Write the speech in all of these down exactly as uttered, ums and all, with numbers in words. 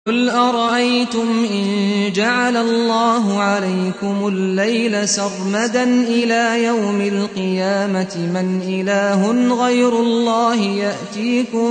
قُلْ أَرَأَيْتُمْ إِن جَعَلَ اللَّهُ عَلَيْكُمُ اللَّيْلَ سَرْمَدًا إِلَىٰ يَوْمِ الْقِيَامَةِ مَنْ إِلَٰهٌ غَيْرُ اللَّهِ يَأْتِيكُم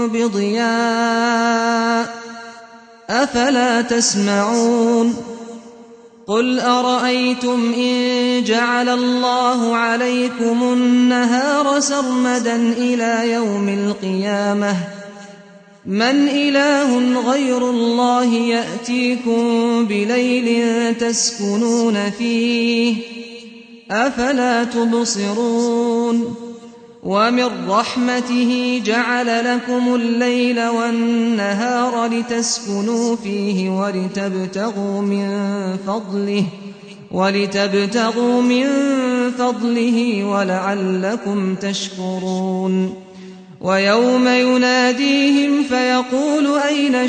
بِضِيَاءٍ ۖ أَفَلَا تَسْمَعُونَ قُلْ أَرَأَيْتُمْ إِن جَعَلَ اللَّهُ عَلَيْكُمُ النَّهَارَ سَرْمَدًا إِلَىٰ يَوْمِ الْقِيَامَةِ مَنْ إِلَٰهٌ غَيْرُ اللَّهِ يَأْتِيكُم بِلَيْلٍ تَسْكُنُونَ فِيهِ ۖ أَفَلَا تُبْصِرُونَ وَمِن رَّحْمَتِهِ جَعَلَ لَكُمُ اللَّيْلَ وَالنَّهَارَ لِتَسْكُنُوا فِيهِ وَلِتَبْتَغُوا مِن فَضْلِهِ وَلِتَبْتَغُوا مِن فَضْلِهِ وَلَعَلَّكُمْ تَشْكُرُونَ وَيَوْمَ يُنَادِيهِمْ فَيَقُولُ أَيْنَ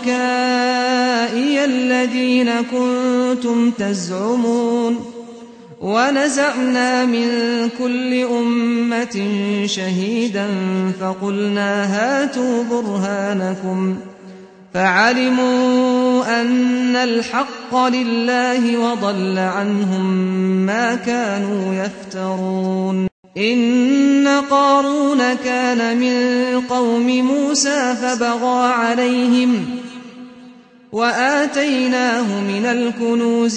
شُرَكَائِيَ الَّذِينَ كُنتُمْ تَزْعُمُونَ وَنَزَعْنَا مِن كُلِّ أُمَّةٍ شَهِيدًا فَقُلْنَا هَاتُوا بُرْهَانَكُمْ فَعَلِمُوا أَنَّ الْحَقَّ لِلَّهِ وَضَلَّ عَنْهُم مَّا كَانُوا يَفْتَرُونَ إِنَّ قَارُونَ كَانَ مِن قَوْمِ مُوسَىٰ فَبَغَىٰ عَلَيْهِمْ وَآتَيْنَاهُ مِنَ الْكُنُوزِ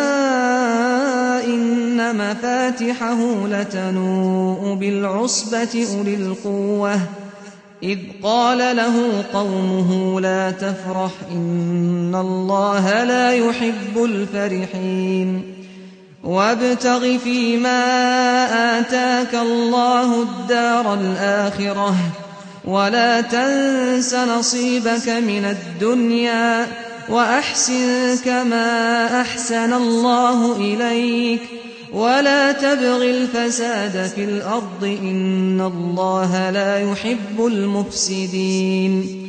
مَا إِنَّ مَفَاتِحَهُ لَتَنُوءُ بِالْعُصْبَةِ أُولِي الْقُوَّةِ إِذْ قَالَ لَهُ قَوْمُهُ لَا تَفْرَحْ إِنَّ اللَّهَ لَا يُحِبُّ الْفَرِحِينَ وَابْتَغِ فِيمَا آتَاكَ اللَّهُ الدَّارَ الْآخِرَةَ وَلَا تَنسَ نَصِيبَكَ مِنَ الدُّنْيَا وَأَحْسِن كَمَا أَحْسَنَ اللَّهُ إِلَيْكَ وَلَا تَبْغِ الْفَسَادَ فِي الْأَرْضِ ۖ إِنَّ اللَّهَ لَا يُحِبُّ الْمُفْسِدِينَ